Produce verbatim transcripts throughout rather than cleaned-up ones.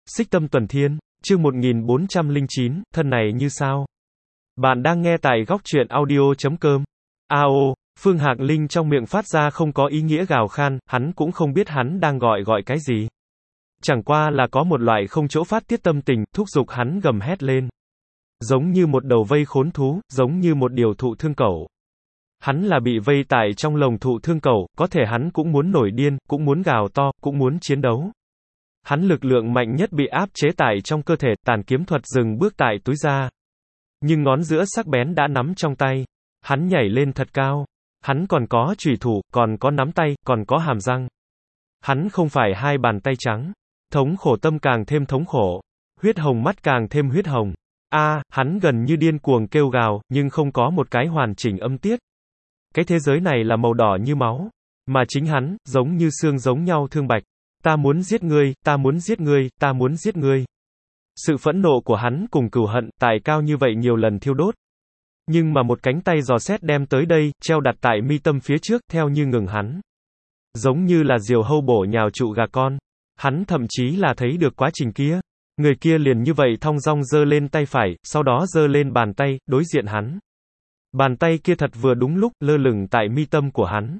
Xích Tâm Tuần Thiên, chương một nghìn bốn trăm lẻ chín, thân này như sao? Bạn đang nghe tại góc truyện audio chấm com. A ô, Phương Hạc Linh trong miệng phát ra không có ý nghĩa gào khan, hắn cũng không biết hắn đang gọi gọi cái gì. Chẳng qua là có một loại không chỗ phát tiết tâm tình, thúc giục hắn gầm hét lên. Giống như một đầu vây khốn thú, giống như một điều thụ thương cẩu. Hắn là bị vây tại trong lồng thụ thương cẩu, có thể hắn cũng muốn nổi điên, cũng muốn gào to, cũng muốn chiến đấu. Hắn lực lượng mạnh nhất bị áp chế tại trong cơ thể, tàn kiếm thuật dừng bước tại túi da. Nhưng ngón giữa sắc bén đã nắm trong tay. Hắn nhảy lên thật cao. Hắn còn có chùy thủ, còn có nắm tay, còn có hàm răng. Hắn không phải hai bàn tay trắng. Thống khổ tâm càng thêm thống khổ. Huyết hồng mắt càng thêm huyết hồng. A, à, hắn gần như điên cuồng kêu gào, nhưng không có một cái hoàn chỉnh âm tiết. Cái thế giới này là màu đỏ như máu. Mà chính hắn, giống như xương giống nhau thương bạch. Ta muốn giết ngươi, ta muốn giết ngươi, ta muốn giết ngươi. Sự phẫn nộ của hắn cùng cừu hận, tài cao như vậy nhiều lần thiêu đốt. Nhưng mà một cánh tay giò xét đem tới đây, treo đặt tại mi tâm phía trước, theo như ngừng hắn. Giống như là diều hâu bổ nhào trụ gà con. Hắn thậm chí là thấy được quá trình kia. Người kia liền như vậy thong dong giơ lên tay phải, sau đó giơ lên bàn tay, đối diện hắn. Bàn tay kia thật vừa đúng lúc, lơ lửng tại mi tâm của hắn.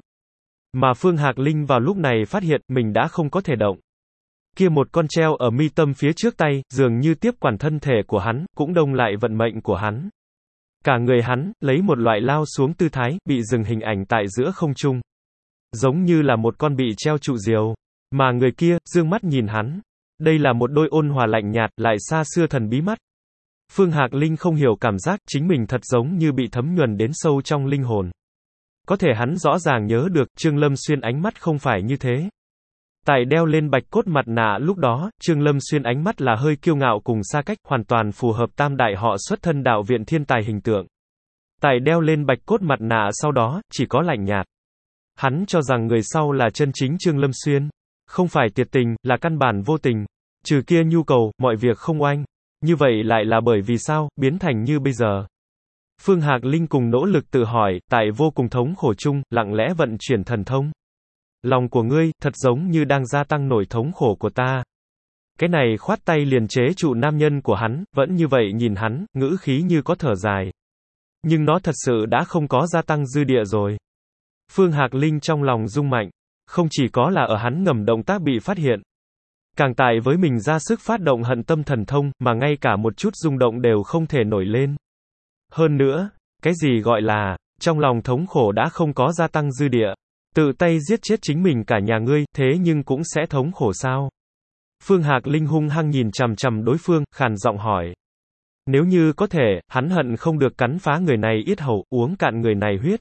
Mà Phương Hạc Linh vào lúc này phát hiện, mình đã không có thể động. Kia một con treo ở mi tâm phía trước tay, dường như tiếp quản thân thể của hắn, cũng đông lại vận mệnh của hắn. Cả người hắn, lấy một loại lao xuống tư thái, bị dừng hình ảnh tại giữa không trung. Giống như là một con bị treo trụ diều. Mà người kia, dương mắt nhìn hắn. Đây là một đôi ôn hòa lạnh nhạt, lại xa xưa thần bí mắt. Phương Hạc Linh không hiểu cảm giác, chính mình thật giống như bị thấm nhuần đến sâu trong linh hồn. Có thể hắn rõ ràng nhớ được, Trương Lâm Xuyên ánh mắt không phải như thế. Tại đeo lên bạch cốt mặt nạ lúc đó, Trương Lâm Xuyên ánh mắt là hơi kiêu ngạo cùng xa cách, hoàn toàn phù hợp tam đại họ xuất thân đạo viện thiên tài hình tượng. Tại đeo lên bạch cốt mặt nạ sau đó, chỉ có lạnh nhạt. Hắn cho rằng người sau là chân chính Trương Lâm Xuyên. Không phải tiệt tình, là căn bản vô tình. Trừ kia nhu cầu, mọi việc không oanh. Như vậy lại là bởi vì sao, biến thành như bây giờ. Phương Hạc Linh cùng nỗ lực tự hỏi, tại vô cùng thống khổ chung, lặng lẽ vận chuyển thần thông. Lòng của ngươi, thật giống như đang gia tăng nổi thống khổ của ta. Cái này khoát tay liền chế trụ nam nhân của hắn, vẫn như vậy nhìn hắn, ngữ khí như có thở dài. Nhưng nó thật sự đã không có gia tăng dư địa rồi. Phương Hạc Linh trong lòng rung mạnh. Không chỉ có là ở hắn ngầm động tác bị phát hiện. Càng tại với mình ra sức phát động hận tâm thần thông, mà ngay cả một chút rung động đều không thể nổi lên. Hơn nữa, cái gì gọi là, trong lòng thống khổ đã không có gia tăng dư địa. Tự tay giết chết chính mình cả nhà ngươi, thế nhưng cũng sẽ thống khổ sao? Phương Hạc Linh hung hăng nhìn chằm chằm đối phương, khàn giọng hỏi. Nếu như có thể, hắn hận không được cắn phá người này yết hầu, uống cạn người này huyết.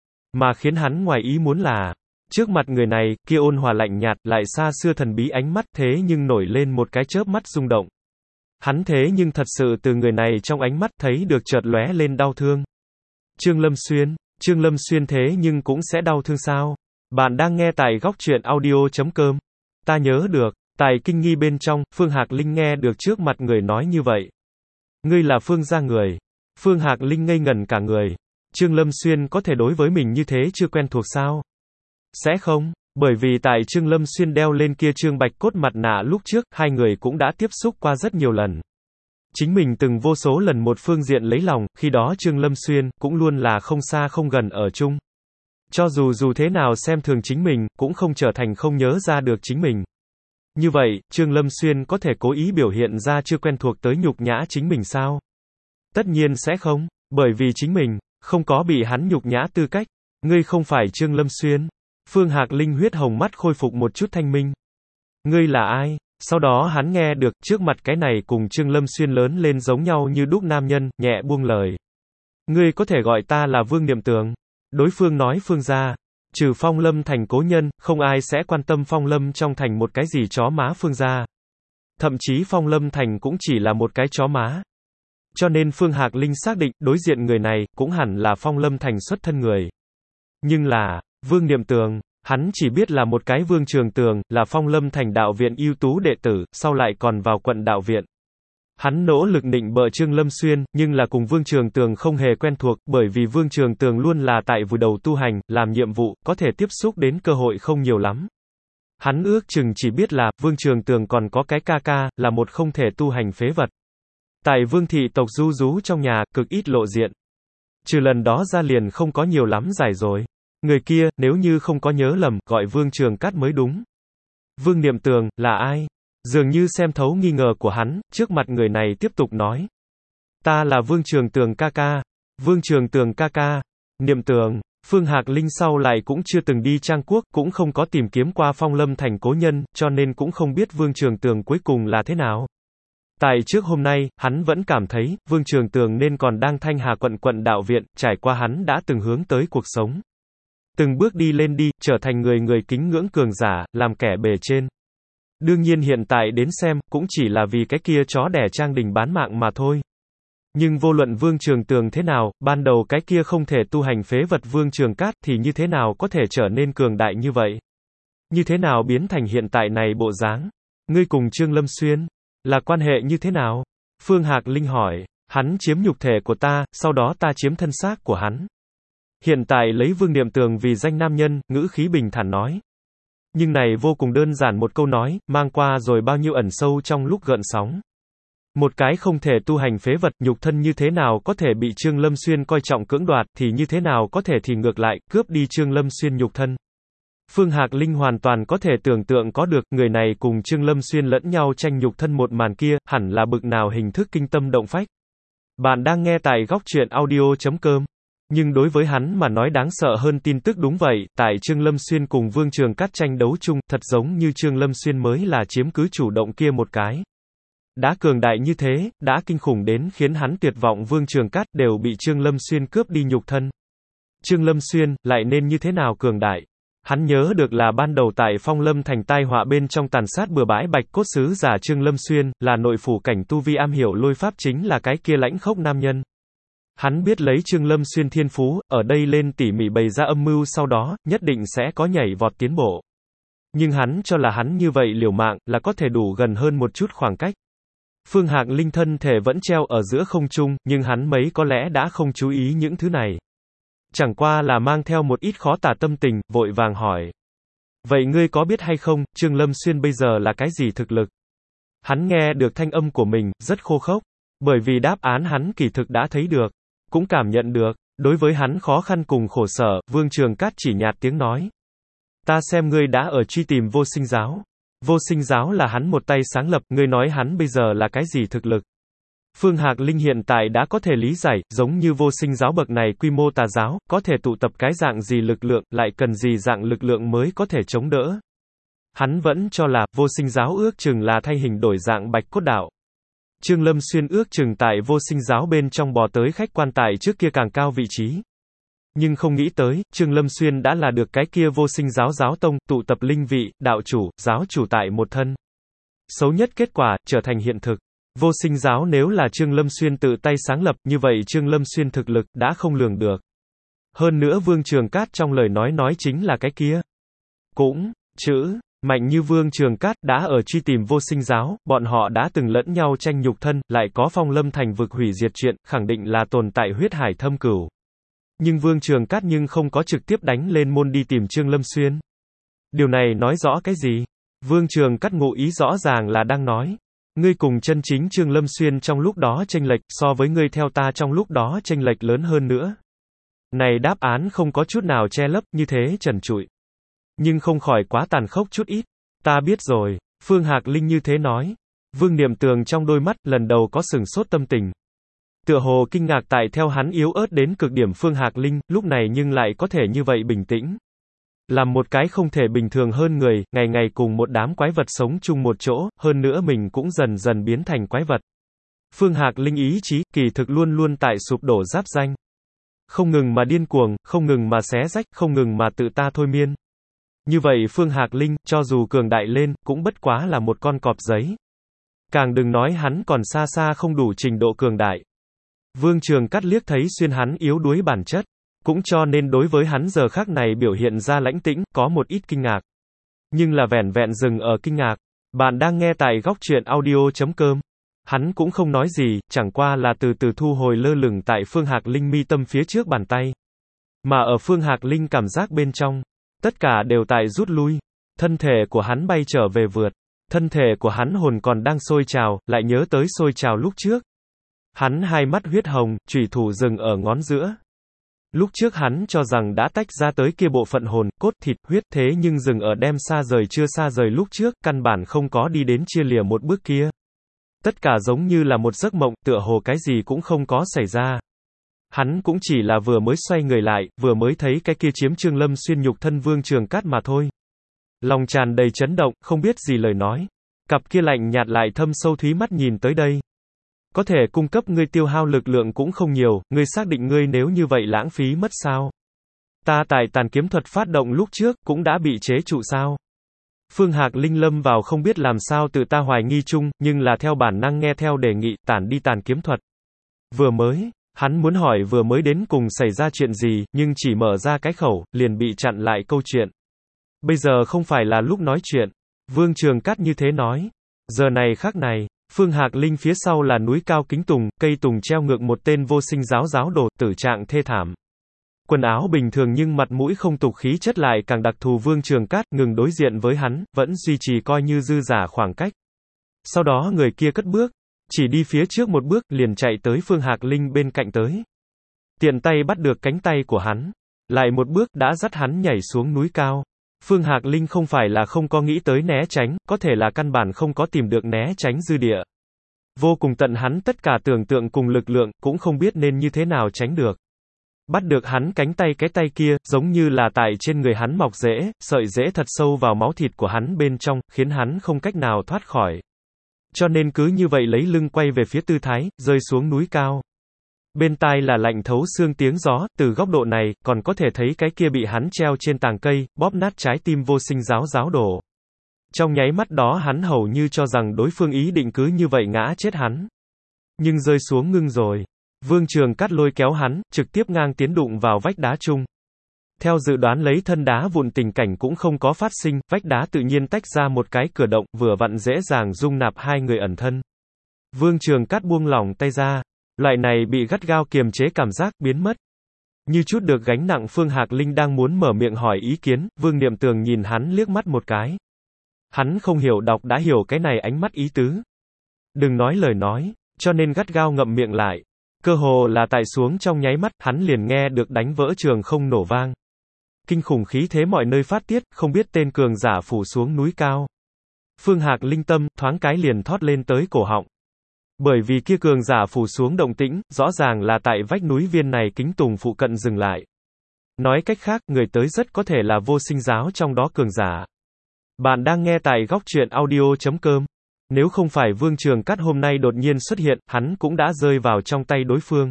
Mà khiến hắn ngoài ý muốn là, trước mặt người này, kia ôn hòa lạnh nhạt, lại xa xưa thần bí ánh mắt thế nhưng nổi lên một cái chớp mắt rung động. Hắn thế nhưng thật sự từ người này trong ánh mắt thấy được chợt lóe lên đau thương. Trương Lâm Xuyên, Trương Lâm Xuyên thế nhưng cũng sẽ đau thương sao? Bạn đang nghe tại góc truyện audio chấm com. Ta nhớ được, tại kinh nghi bên trong, Phương Hạc Linh nghe được trước mặt người nói như vậy. Ngươi là Phương gia người. Phương Hạc Linh ngây ngẩn cả người. Trương Lâm Xuyên có thể đối với mình như thế chưa quen thuộc sao? Sẽ không, bởi vì tại Trương Lâm Xuyên đeo lên kia trương bạch cốt mặt nạ lúc trước, hai người cũng đã tiếp xúc qua rất nhiều lần. Chính mình từng vô số lần một phương diện lấy lòng, khi đó Trương Lâm Xuyên, cũng luôn là không xa không gần ở chung. Cho dù dù thế nào xem thường chính mình, cũng không trở thành không nhớ ra được chính mình. Như vậy, Trương Lâm Xuyên có thể cố ý biểu hiện ra chưa quen thuộc tới nhục nhã chính mình sao? Tất nhiên sẽ không, bởi vì chính mình, không có bị hắn nhục nhã tư cách. Ngươi không phải Trương Lâm Xuyên. Phương Hạc Linh huyết hồng mắt khôi phục một chút thanh minh. Ngươi là ai? Sau đó hắn nghe được, trước mặt cái này cùng Trương Lâm Xuyên lớn lên giống nhau như đúc nam nhân, nhẹ buông lời. Ngươi có thể gọi ta là Vương Niệm Tường. Đối phương nói Phương gia. Trừ Phong Lâm thành cố nhân, không ai sẽ quan tâm Phong Lâm trong thành một cái gì chó má Phương gia. Thậm chí Phong Lâm thành cũng chỉ là một cái chó má. Cho nên Phương Hạc Linh xác định, đối diện người này, cũng hẳn là Phong Lâm thành xuất thân người. Nhưng là, Vương Niệm Tường, hắn chỉ biết là một cái Vương Trường Tường, là Phong Lâm thành đạo viện ưu tú đệ tử, sau lại còn vào quận đạo viện. Hắn nỗ lực nịnh bợ Trương Lâm Xuyên, nhưng là cùng Vương Trường Tường không hề quen thuộc, bởi vì Vương Trường Tường luôn là tại vùi đầu tu hành, làm nhiệm vụ, có thể tiếp xúc đến cơ hội không nhiều lắm. Hắn ước chừng chỉ biết là, Vương Trường Tường còn có cái ca ca, là một không thể tu hành phế vật. Tại Vương thị tộc du rú trong nhà, cực ít lộ diện. Trừ lần đó ra liền không có nhiều lắm giải rồi. Người kia, nếu như không có nhớ lầm, gọi Vương Trường Cát mới đúng. Vương Niệm Tường, là ai? Dường như xem thấu nghi ngờ của hắn, trước mặt người này tiếp tục nói. Ta là Vương Trường Tường ca ca. Vương Trường Tường ca ca. Niệm Tường. Phương Hạc Linh sau lại cũng chưa từng đi Trang Quốc, cũng không có tìm kiếm qua Phong Lâm thành cố nhân, cho nên cũng không biết Vương Trường Tường cuối cùng là thế nào. Tại trước hôm nay, hắn vẫn cảm thấy, Vương Trường Tường nên còn đang Thanh Hà quận quận đạo viện, trải qua hắn đã từng hướng tới cuộc sống. Từng bước đi lên đi, trở thành người người kính ngưỡng cường giả, làm kẻ bề trên. Đương nhiên hiện tại đến xem, cũng chỉ là vì cái kia chó đẻ Trang Đình bán mạng mà thôi. Nhưng vô luận Vương Trường Tường thế nào, ban đầu cái kia không thể tu hành phế vật Vương Trường Cát thì như thế nào có thể trở nên cường đại như vậy? Như thế nào biến thành hiện tại này bộ dáng? Ngươi cùng Trương Lâm Xuyên, là quan hệ như thế nào? Phương Hạc Linh hỏi, hắn chiếm nhục thể của ta, sau đó ta chiếm thân xác của hắn. Hiện tại lấy Vương Niệm Tường vì danh nam nhân, ngữ khí bình thản nói. Nhưng này vô cùng đơn giản một câu nói, mang qua rồi bao nhiêu ẩn sâu trong lúc gợn sóng. Một cái không thể tu hành phế vật, nhục thân như thế nào có thể bị Trương Lâm Xuyên coi trọng cưỡng đoạt, thì như thế nào có thể thì ngược lại, cướp đi Trương Lâm Xuyên nhục thân. Phương Hạc Linh hoàn toàn có thể tưởng tượng có được, người này cùng Trương Lâm Xuyên lẫn nhau tranh nhục thân một màn kia, hẳn là bực nào hình thức kinh tâm động phách. Bạn đang nghe tại góc truyện audio chấm com. Nhưng đối với hắn mà nói đáng sợ hơn tin tức đúng vậy, tại Trương Lâm Xuyên cùng Vương Trường Cát tranh đấu chung, thật giống như Trương Lâm Xuyên mới là chiếm cứ chủ động kia một cái. Đã cường đại như thế, đã kinh khủng đến khiến hắn tuyệt vọng Vương Trường Cát đều bị Trương Lâm Xuyên cướp đi nhục thân. Trương Lâm Xuyên, lại nên như thế nào cường đại? Hắn nhớ được là ban đầu tại Phong Lâm thành tai họa bên trong tàn sát bừa bãi bạch cốt sứ giả Trương Lâm Xuyên, là nội phủ cảnh tu vi am hiểu lôi pháp chính là cái kia lãnh khốc nam nhân. Hắn biết lấy Trương Lâm Xuyên thiên phú, ở đây lên tỉ mỉ bày ra âm mưu sau đó, nhất định sẽ có nhảy vọt tiến bộ. Nhưng hắn cho là hắn như vậy liều mạng, là có thể đủ gần hơn một chút khoảng cách. Phương Hạc Linh thân thể vẫn treo ở giữa không trung, nhưng hắn mấy có lẽ đã không chú ý những thứ này. Chẳng qua là mang theo một ít khó tả tâm tình, vội vàng hỏi. Vậy ngươi có biết hay không, Trương Lâm Xuyên bây giờ là cái gì thực lực? Hắn nghe được thanh âm của mình, rất khô khốc. Bởi vì đáp án hắn kỳ thực đã thấy được, cũng cảm nhận được. Đối với hắn khó khăn cùng khổ sở, Vương Trường Cát chỉ nhạt tiếng nói. Ta xem ngươi đã ở truy tìm vô sinh giáo. Vô sinh giáo là hắn một tay sáng lập, ngươi nói hắn bây giờ là cái gì thực lực? Phương Hạc Linh hiện tại đã có thể lý giải, giống như vô sinh giáo bậc này quy mô tà giáo, có thể tụ tập cái dạng gì lực lượng, lại cần gì dạng lực lượng mới có thể chống đỡ. Hắn vẫn cho là, vô sinh giáo ước chừng là thay hình đổi dạng bạch cốt đạo. Trương Lâm Xuyên ước chừng tại vô sinh giáo bên trong bò tới khách quan tài trước kia càng cao vị trí. Nhưng không nghĩ tới, Trương Lâm Xuyên đã là được cái kia vô sinh giáo giáo tông, tụ tập linh vị, đạo chủ, giáo chủ tại một thân. Xấu nhất kết quả, trở thành hiện thực. Vô sinh giáo nếu là Trương Lâm Xuyên tự tay sáng lập, như vậy Trương Lâm Xuyên thực lực, đã không lường được. Hơn nữa Vương Trường Cát trong lời nói nói chính là cái kia. Cũng, chữ, mạnh như Vương Trường Cát, đã ở truy tìm vô sinh giáo, bọn họ đã từng lẫn nhau tranh nhục thân, lại có Phong Lâm thành vực hủy diệt chuyện, khẳng định là tồn tại huyết hải thâm cửu. Nhưng Vương Trường Cát nhưng không có trực tiếp đánh lên môn đi tìm Trương Lâm Xuyên. Điều này nói rõ cái gì? Vương Trường Cát ngụ ý rõ ràng là đang nói. Ngươi cùng chân chính Trương Lâm Xuyên trong lúc đó chênh lệch, so với ngươi theo ta trong lúc đó chênh lệch lớn hơn nữa. Này đáp án không có chút nào che lấp, như thế trần trụi. Nhưng không khỏi quá tàn khốc chút ít. Ta biết rồi, Phương Hạc Linh như thế nói. Vương Niệm Tường trong đôi mắt, lần đầu có sừng sốt tâm tình. Tựa hồ kinh ngạc tại theo hắn yếu ớt đến cực điểm Phương Hạc Linh, lúc này nhưng lại có thể như vậy bình tĩnh. Làm một cái không thể bình thường hơn người, ngày ngày cùng một đám quái vật sống chung một chỗ, hơn nữa mình cũng dần dần biến thành quái vật. Phương Hạc Linh ý chí, kỳ thực luôn luôn tại sụp đổ giáp danh. Không ngừng mà điên cuồng, không ngừng mà xé rách, không ngừng mà tự ta thôi miên. Như vậy Phương Hạc Linh, cho dù cường đại lên, cũng bất quá là một con cọp giấy. Càng đừng nói hắn còn xa xa không đủ trình độ cường đại. Vương Trường Cát liếc thấy xuyên hắn yếu đuối bản chất. Cũng cho nên đối với hắn giờ khắc này biểu hiện ra lãnh tĩnh, có một ít kinh ngạc. Nhưng là vẻn vẹn dừng ở kinh ngạc. Bạn đang nghe tại góc truyện audio chấm com. Hắn cũng không nói gì, chẳng qua là từ từ thu hồi lơ lửng tại Phương Hạc Linh mi tâm phía trước bàn tay. Mà ở Phương Hạc Linh cảm giác bên trong, tất cả đều tại rút lui. Thân thể của hắn bay trở về vượt. Thân thể của hắn hồn còn đang sôi trào, lại nhớ tới sôi trào lúc trước. Hắn hai mắt huyết hồng, chủy thủ dừng ở ngón giữa. Lúc trước hắn cho rằng đã tách ra tới kia bộ phận hồn, cốt thịt, huyết, thế nhưng dừng ở đem xa rời chưa xa rời lúc trước, căn bản không có đi đến chia lìa một bước kia. Tất cả giống như là một giấc mộng, tựa hồ cái gì cũng không có xảy ra. Hắn cũng chỉ là vừa mới xoay người lại, vừa mới thấy cái kia chiếm Trương Lâm Xuyên nhục thân Vương Trường Cát mà thôi. Lòng tràn đầy chấn động, không biết gì lời nói. Cặp kia lạnh nhạt lại thâm sâu thúy mắt nhìn tới đây. Có thể cung cấp ngươi tiêu hao lực lượng cũng không nhiều, ngươi xác định ngươi nếu như vậy lãng phí mất sao? Ta tại tàn kiếm thuật phát động lúc trước, cũng đã bị chế trụ sao? Phương Hạc Linh lâm vào không biết làm sao tự ta hoài nghi chung, nhưng là theo bản năng nghe theo đề nghị, tản đi tàn kiếm thuật. Vừa mới, hắn muốn hỏi vừa mới đến cùng xảy ra chuyện gì, nhưng chỉ mở ra cái khẩu, liền bị chặn lại câu chuyện. Bây giờ không phải là lúc nói chuyện. Vương Trường Cát như thế nói. Giờ này khác này, Phương Hạc Linh phía sau là núi cao kính tùng, cây tùng treo ngược một tên vô sinh giáo giáo đồ, tử trạng thê thảm. Quần áo bình thường nhưng mặt mũi không tục khí chất lại càng đặc thù. Vương Trường Cát ngừng đối diện với hắn, vẫn duy trì coi như dư giả khoảng cách. Sau đó người kia cất bước, chỉ đi phía trước một bước, liền chạy tới Phương Hạc Linh bên cạnh tới. Tiện tay bắt được cánh tay của hắn, lại một bước đã dắt hắn nhảy xuống núi cao. Phương Hạc Linh không phải là không có nghĩ tới né tránh, có thể là căn bản không có tìm được né tránh dư địa. Vô cùng tận hắn tất cả tưởng tượng cùng lực lượng, cũng không biết nên như thế nào tránh được. Bắt được hắn cánh tay, cái tay kia, giống như là tại trên người hắn mọc rễ, sợi rễ thật sâu vào máu thịt của hắn bên trong, khiến hắn không cách nào thoát khỏi. Cho nên cứ như vậy lấy lưng quay về phía tư thái, rơi xuống núi cao. Bên tai là lạnh thấu xương tiếng gió, từ góc độ này, còn có thể thấy cái kia bị hắn treo trên tàng cây, bóp nát trái tim vô sinh giáo giáo đồ. Trong nháy mắt đó hắn hầu như cho rằng đối phương ý định cứ như vậy ngã chết hắn. Nhưng rơi xuống ngưng rồi. Vương Trường Cát lôi kéo hắn, trực tiếp ngang tiến đụng vào vách đá chung. Theo dự đoán lấy thân đá vụn tình cảnh cũng không có phát sinh, vách đá tự nhiên tách ra một cái cửa động, vừa vặn dễ dàng dung nạp hai người ẩn thân. Vương Trường Cát buông lỏng tay ra. Loại này bị gắt gao kiềm chế cảm giác biến mất. Như chút được gánh nặng. Phương Hạc Linh đang muốn mở miệng hỏi ý kiến, Vương Niệm Tường nhìn hắn liếc mắt một cái. Hắn không hiểu đọc đã hiểu cái này ánh mắt ý tứ. Đừng nói lời nói, cho nên gắt gao ngậm miệng lại. Cơ hồ là tại xuống trong nháy mắt, hắn liền nghe được đánh vỡ trường không nổ vang. Kinh khủng khí thế mọi nơi phát tiết, không biết tên cường giả phủ xuống núi cao. Phương Hạc Linh tâm, thoáng cái liền thoát lên tới cổ họng. Bởi vì kia cường giả phủ xuống động tĩnh, rõ ràng là tại vách núi viên này kính tùng phụ cận dừng lại. Nói cách khác, người tới rất có thể là vô sinh giáo trong đó cường giả. Bạn đang nghe tại góc truyện audio chấm com. Nếu không phải Vương Trường Cát hôm nay đột nhiên xuất hiện, hắn cũng đã rơi vào trong tay đối phương.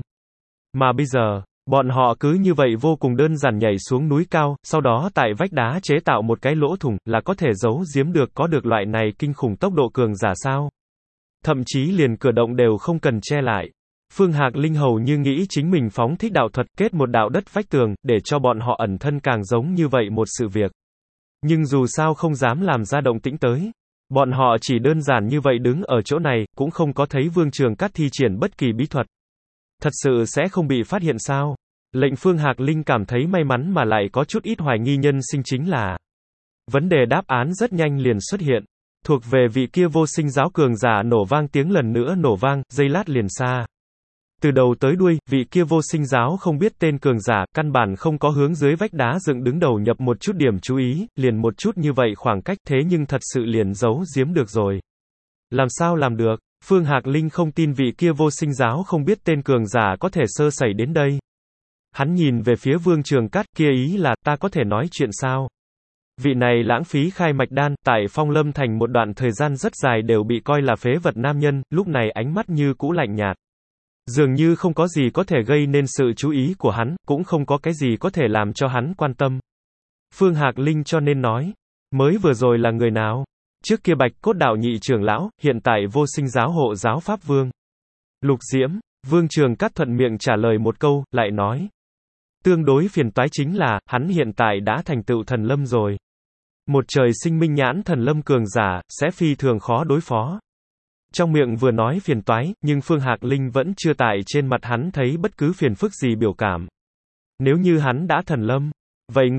Mà bây giờ, bọn họ cứ như vậy vô cùng đơn giản nhảy xuống núi cao, sau đó tại vách đá chế tạo một cái lỗ thủng, là có thể giấu giếm được có được loại này kinh khủng tốc độ cường giả sao? Thậm chí liền cửa động đều không cần che lại. Phương Hạc Linh hầu như nghĩ chính mình phóng thích đạo thuật kết một đạo đất vách tường, để cho bọn họ ẩn thân càng giống như vậy một sự việc. Nhưng dù sao không dám làm ra động tĩnh tới. Bọn họ chỉ đơn giản như vậy đứng ở chỗ này, cũng không có thấy Vương Trường Cát thi triển bất kỳ bí thuật. Thật sự sẽ không bị phát hiện sao? Lệnh Phương Hạc Linh cảm thấy may mắn mà lại có chút ít hoài nghi nhân sinh chính là. Vấn đề đáp án rất nhanh liền xuất hiện. Thuộc về vị kia vô sinh giáo cường giả nổ vang tiếng lần nữa nổ vang, giây lát liền xa. Từ đầu tới đuôi, vị kia vô sinh giáo không biết tên cường giả, căn bản không có hướng dưới vách đá dựng đứng đầu nhập một chút điểm chú ý, liền một chút như vậy khoảng cách thế nhưng thật sự liền giấu giếm được rồi. Làm sao làm được? Phương Hạc Linh không tin vị kia vô sinh giáo không biết tên cường giả có thể sơ sẩy đến đây. Hắn nhìn về phía Vương Trường Cát, kia ý là, ta có thể nói chuyện sao? Vị này lãng phí khai mạch đan, tại Phong Lâm Thành một đoạn thời gian rất dài đều bị coi là phế vật nam nhân, lúc này ánh mắt như cũ lạnh nhạt. Dường như không có gì có thể gây nên sự chú ý của hắn, cũng không có cái gì có thể làm cho hắn quan tâm. Phương Hạc Linh cho nên nói, mới vừa rồi là người nào? Trước kia Bạch Cốt Đạo nhị trưởng lão, hiện tại vô sinh giáo hộ giáo Pháp Vương. Lục Diễm, Vương Trường Cát thuận miệng trả lời một câu, lại nói. Tương đối phiền toái chính là, hắn hiện tại đã thành tựu thần lâm rồi. Một trời sinh minh nhãn thần lâm cường giả, sẽ phi thường khó đối phó. Trong miệng vừa nói phiền toái, nhưng Phương Hạc Linh vẫn chưa tại trên mặt hắn thấy bất cứ phiền phức gì biểu cảm. Nếu như hắn đã thần lâm, vậy ngươi,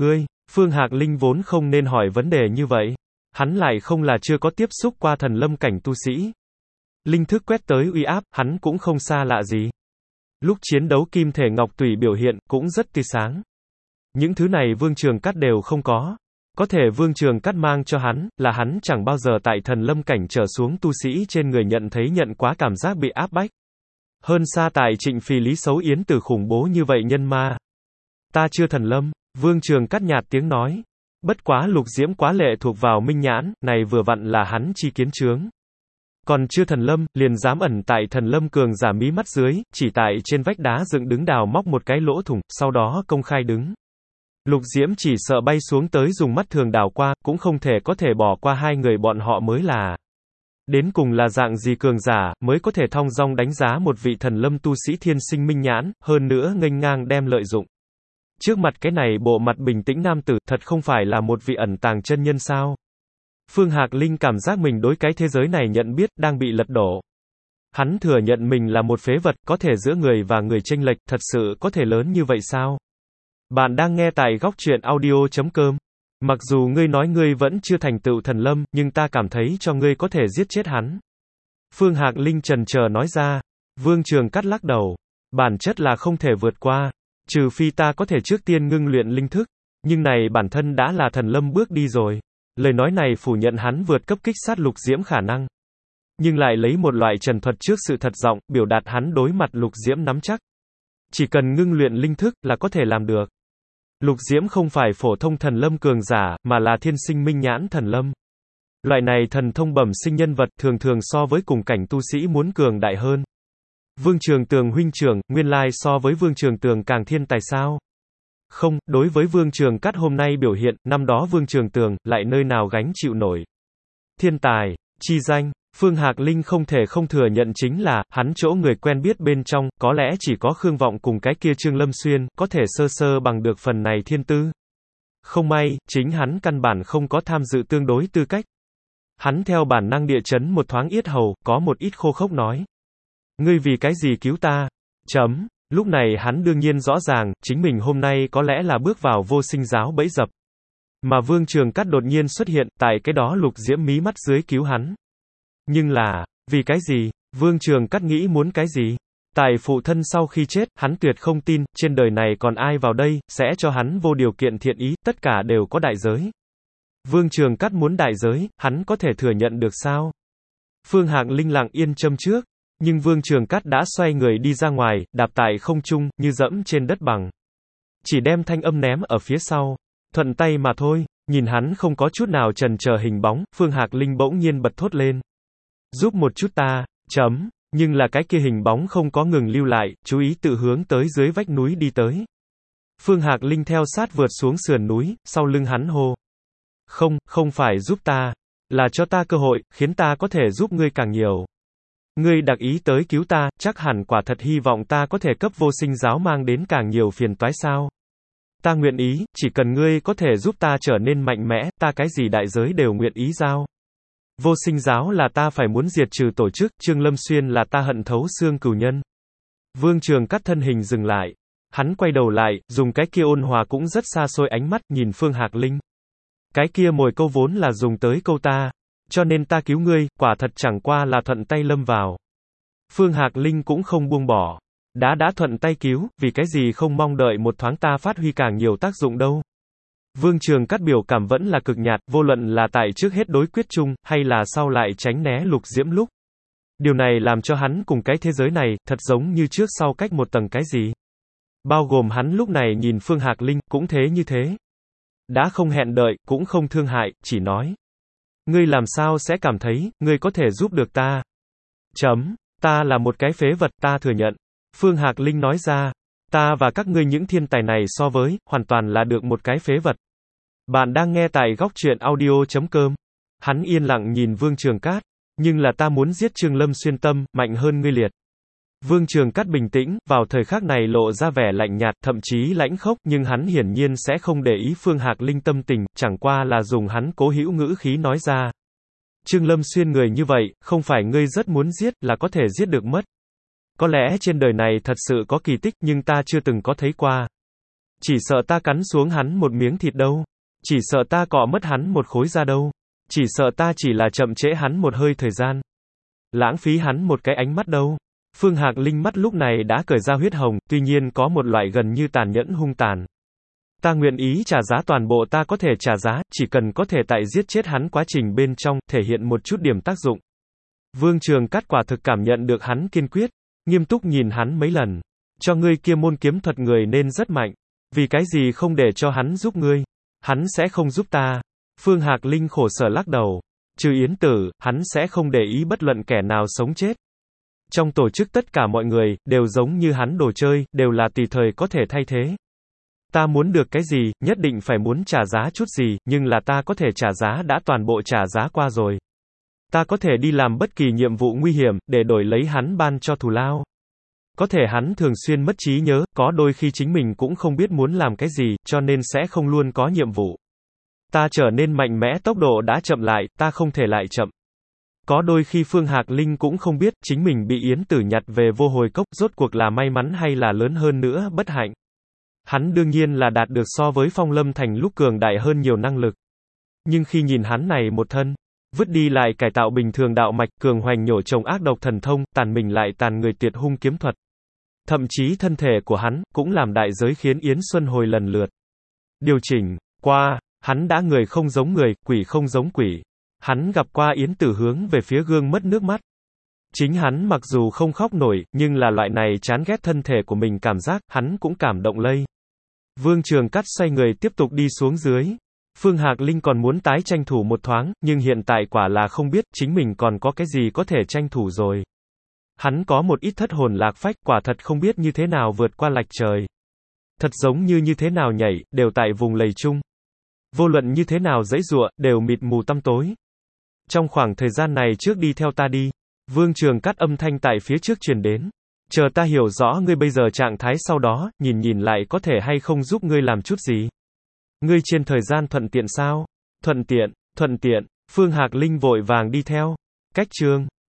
Phương Hạc Linh vốn không nên hỏi vấn đề như vậy. Hắn lại không là chưa có tiếp xúc qua thần lâm cảnh tu sĩ. Linh thức quét tới uy áp, hắn cũng không xa lạ gì. Lúc chiến đấu kim thể ngọc tùy biểu hiện, cũng rất tươi sáng. Những thứ này Vương Trường Cát đều không có. Có thể Vương Trường Cát mang cho hắn, là hắn chẳng bao giờ tại thần lâm cảnh trở xuống tu sĩ trên người nhận thấy nhận quá cảm giác bị áp bách. Hơn xa tại Trịnh Phì Lý Xấu Yến từ khủng bố như vậy nhân ma. Ta chưa thần lâm, Vương Trường Cát nhạt tiếng nói. Bất quá Lục Diễm quá lệ thuộc vào minh nhãn, này vừa vặn là hắn chi kiến chướng. Còn chưa thần lâm, liền dám ẩn tại thần lâm cường giả mí mắt dưới, chỉ tại trên vách đá dựng đứng đào móc một cái lỗ thủng, sau đó công khai đứng. Lục Diễm chỉ sợ bay xuống tới dùng mắt thường đào qua, cũng không thể có thể bỏ qua hai người bọn họ mới là. Đến cùng là dạng gì cường giả, mới có thể thong dong đánh giá một vị thần lâm tu sĩ thiên sinh minh nhãn, hơn nữa nghênh ngang đem lợi dụng. Trước mặt cái này bộ mặt bình tĩnh nam tử, thật không phải là một vị ẩn tàng chân nhân sao? Phương Hạc Linh cảm giác mình đối cái thế giới này nhận biết, đang bị lật đổ. Hắn thừa nhận mình là một phế vật, có thể giữa người và người chênh lệch, thật sự có thể lớn như vậy sao? Bạn đang nghe tại góc truyện audio chấm com. Mặc dù ngươi nói ngươi vẫn chưa thành tựu thần lâm, nhưng ta cảm thấy cho ngươi có thể giết chết hắn. Phương Hạc Linh trần chờ nói ra. Vương Trường Cát lắc đầu. Bản chất là không thể vượt qua. Trừ phi ta có thể trước tiên ngưng luyện linh thức. Nhưng này bản thân đã là thần lâm bước đi rồi. Lời nói này phủ nhận hắn vượt cấp kích sát Lục Diễm khả năng. Nhưng lại lấy một loại trần thuật trước sự thật giọng, biểu đạt hắn đối mặt Lục Diễm nắm chắc. Chỉ cần ngưng luyện linh thức là có thể làm được. Lục Diễm không phải phổ thông thần lâm cường giả, mà là thiên sinh minh nhãn thần lâm. Loại này thần thông bẩm sinh nhân vật thường thường so với cùng cảnh tu sĩ muốn cường đại hơn. Vương Trường Tường huynh trưởng, nguyên lai so với Vương Trường Tường càng thiên tài sao? Không, đối với Vương Trường Cát hôm nay biểu hiện, năm đó Vương Trường Tường, lại nơi nào gánh chịu nổi. Thiên tài, chi danh, Phương Hạc Linh không thể không thừa nhận chính là, hắn chỗ người quen biết bên trong, có lẽ chỉ có Khương Vọng cùng cái kia Trương Lâm Xuyên, có thể sơ sơ bằng được phần này thiên tư. Không may, chính hắn căn bản không có tham dự tương đối tư cách. Hắn theo bản năng địa chấn một thoáng yết hầu, có một ít khô khốc nói. Ngươi vì cái gì cứu ta? Chấm. Lúc này hắn đương nhiên rõ ràng, chính mình hôm nay có lẽ là bước vào vô sinh giáo bẫy dập. Mà Vương Trường Cát đột nhiên xuất hiện, tại cái đó Lục Diễm mí mắt dưới cứu hắn. Nhưng là, vì cái gì? Vương Trường Cát nghĩ muốn cái gì? Tại phụ thân sau khi chết, hắn tuyệt không tin, trên đời này còn ai vào đây, sẽ cho hắn vô điều kiện thiện ý, tất cả đều có đại giới. Vương Trường Cát muốn đại giới, hắn có thể thừa nhận được sao? Phương Hạc Linh lặng yên châm trước. Nhưng Vương Trường Cát đã xoay người đi ra ngoài, đạp tại không trung, như dẫm trên đất bằng. Chỉ đem thanh âm ném ở phía sau. Thuận tay mà thôi, nhìn hắn không có chút nào chần chờ hình bóng, Phương Hạc Linh bỗng nhiên bật thốt lên. Giúp một chút ta, chấm, nhưng là cái kia hình bóng không có ngừng lưu lại, chú ý tự hướng tới dưới vách núi đi tới. Phương Hạc Linh theo sát vượt xuống sườn núi, sau lưng hắn hô. Không, không phải giúp ta, là cho ta cơ hội, khiến ta có thể giúp ngươi càng nhiều. Ngươi đặc ý tới cứu ta, chắc hẳn quả thật hy vọng ta có thể cấp vô sinh giáo mang đến càng nhiều phiền toái sao. Ta nguyện ý, chỉ cần ngươi có thể giúp ta trở nên mạnh mẽ, ta cái gì đại giới đều nguyện ý giao. Vô sinh giáo là ta phải muốn diệt trừ tổ chức, Trương Lâm Xuyên là ta hận thấu xương cừu nhân. Vương Trường Cát thân hình dừng lại. Hắn quay đầu lại, dùng cái kia ôn hòa cũng rất xa xôi ánh mắt nhìn Phương Hạc Linh. Cái kia mồi câu vốn là dùng tới câu ta. Cho nên ta cứu ngươi, quả thật chẳng qua là thuận tay lâm vào. Phương Hạc Linh cũng không buông bỏ. Đã đã thuận tay cứu, vì cái gì không mong đợi một thoáng ta phát huy càng nhiều tác dụng đâu. Vương Trường Cát biểu cảm vẫn là cực nhạt, vô luận là tại trước hết đối quyết chung, hay là sau lại tránh né Lục Diễm lúc. Điều này làm cho hắn cùng cái thế giới này, thật giống như trước sau cách một tầng cái gì. Bao gồm hắn lúc này nhìn Phương Hạc Linh, cũng thế như thế. Đã không hẹn đợi, cũng không thương hại, chỉ nói. Ngươi làm sao sẽ cảm thấy, ngươi có thể giúp được ta? Chấm, ta là một cái phế vật, ta thừa nhận. Phương Hạc Linh nói ra, ta và các ngươi những thiên tài này so với, hoàn toàn là được một cái phế vật. Bạn đang nghe tại góc truyện audio chấm com. Hắn yên lặng nhìn Vương Trường Cát, nhưng là ta muốn giết Trương Lâm Xuyên tâm, mạnh hơn ngươi liệt. Vương Trường Cát bình tĩnh, vào thời khắc này lộ ra vẻ lạnh nhạt, thậm chí lãnh khốc, nhưng hắn hiển nhiên sẽ không để ý Phương Hạc Linh tâm tình, chẳng qua là dùng hắn cố hữu ngữ khí nói ra. Trương Lâm Xuyên người như vậy, không phải ngươi rất muốn giết, là có thể giết được mất. Có lẽ trên đời này thật sự có kỳ tích, nhưng ta chưa từng có thấy qua. Chỉ sợ ta cắn xuống hắn một miếng thịt đâu. Chỉ sợ ta cọ mất hắn một khối da đâu. Chỉ sợ ta chỉ là chậm trễ hắn một hơi thời gian. Lãng phí hắn một cái ánh mắt đâu. Phương Hạc Linh mắt lúc này đã cởi ra huyết hồng, tuy nhiên có một loại gần như tàn nhẫn hung tàn. Ta nguyện ý trả giá toàn bộ ta có thể trả giá, chỉ cần có thể tại giết chết hắn quá trình bên trong, thể hiện một chút điểm tác dụng. Vương Trường Cát quả thực cảm nhận được hắn kiên quyết, nghiêm túc nhìn hắn mấy lần. Cho ngươi kia môn kiếm thuật người nên rất mạnh. Vì cái gì không để cho hắn giúp ngươi? Hắn sẽ không giúp ta. Phương Hạc Linh khổ sở lắc đầu. Trừ Yến Tử, hắn sẽ không để ý bất luận kẻ nào sống chết. Trong tổ chức tất cả mọi người, đều giống như hắn đồ chơi, đều là tùy thời có thể thay thế. Ta muốn được cái gì, nhất định phải muốn trả giá chút gì, nhưng là ta có thể trả giá đã toàn bộ trả giá qua rồi. Ta có thể đi làm bất kỳ nhiệm vụ nguy hiểm, để đổi lấy hắn ban cho thù lao. Có thể hắn thường xuyên mất trí nhớ, có đôi khi chính mình cũng không biết muốn làm cái gì, cho nên sẽ không luôn có nhiệm vụ. Ta trở nên mạnh mẽ tốc độ đã chậm lại, ta không thể lại chậm. Có đôi khi Phương Hạc Linh cũng không biết, chính mình bị Yến Tử nhặt về vô hồi cốc, rốt cuộc là may mắn hay là lớn hơn nữa, bất hạnh. Hắn đương nhiên là đạt được so với Phong Lâm Thành lúc cường đại hơn nhiều năng lực. Nhưng khi nhìn hắn này một thân, vứt đi lại cải tạo bình thường đạo mạch, cường hoành nhổ trồng ác độc thần thông, tàn mình lại tàn người tuyệt hung kiếm thuật. Thậm chí thân thể của hắn, cũng làm đại giới khiến Yến Xuân hồi lần lượt điều chỉnh qua, hắn đã người không giống người, quỷ không giống quỷ. Hắn gặp qua Yến Tử hướng về phía gương mất nước mắt. Chính hắn mặc dù không khóc nổi, nhưng là loại này chán ghét thân thể của mình cảm giác, hắn cũng cảm động lây. Vương Trường Cát xoay người tiếp tục đi xuống dưới. Phương Hạc Linh còn muốn tái tranh thủ một thoáng, nhưng hiện tại quả là không biết, chính mình còn có cái gì có thể tranh thủ rồi. Hắn có một ít thất hồn lạc phách, quả thật không biết như thế nào vượt qua lạch trời. Thật giống như như thế nào nhảy, đều tại vùng lầy chung. Vô luận như thế nào giãy giụa, đều mịt mù tăm tối. Trong khoảng thời gian này trước đi theo ta đi. Vương Trường Cát âm thanh tại phía trước truyền đến. Chờ ta hiểu rõ ngươi bây giờ trạng thái sau đó, nhìn nhìn lại có thể hay không giúp ngươi làm chút gì. Ngươi trên thời gian thuận tiện sao? Thuận tiện, thuận tiện. Phương Hạc Linh vội vàng đi theo. Cách chương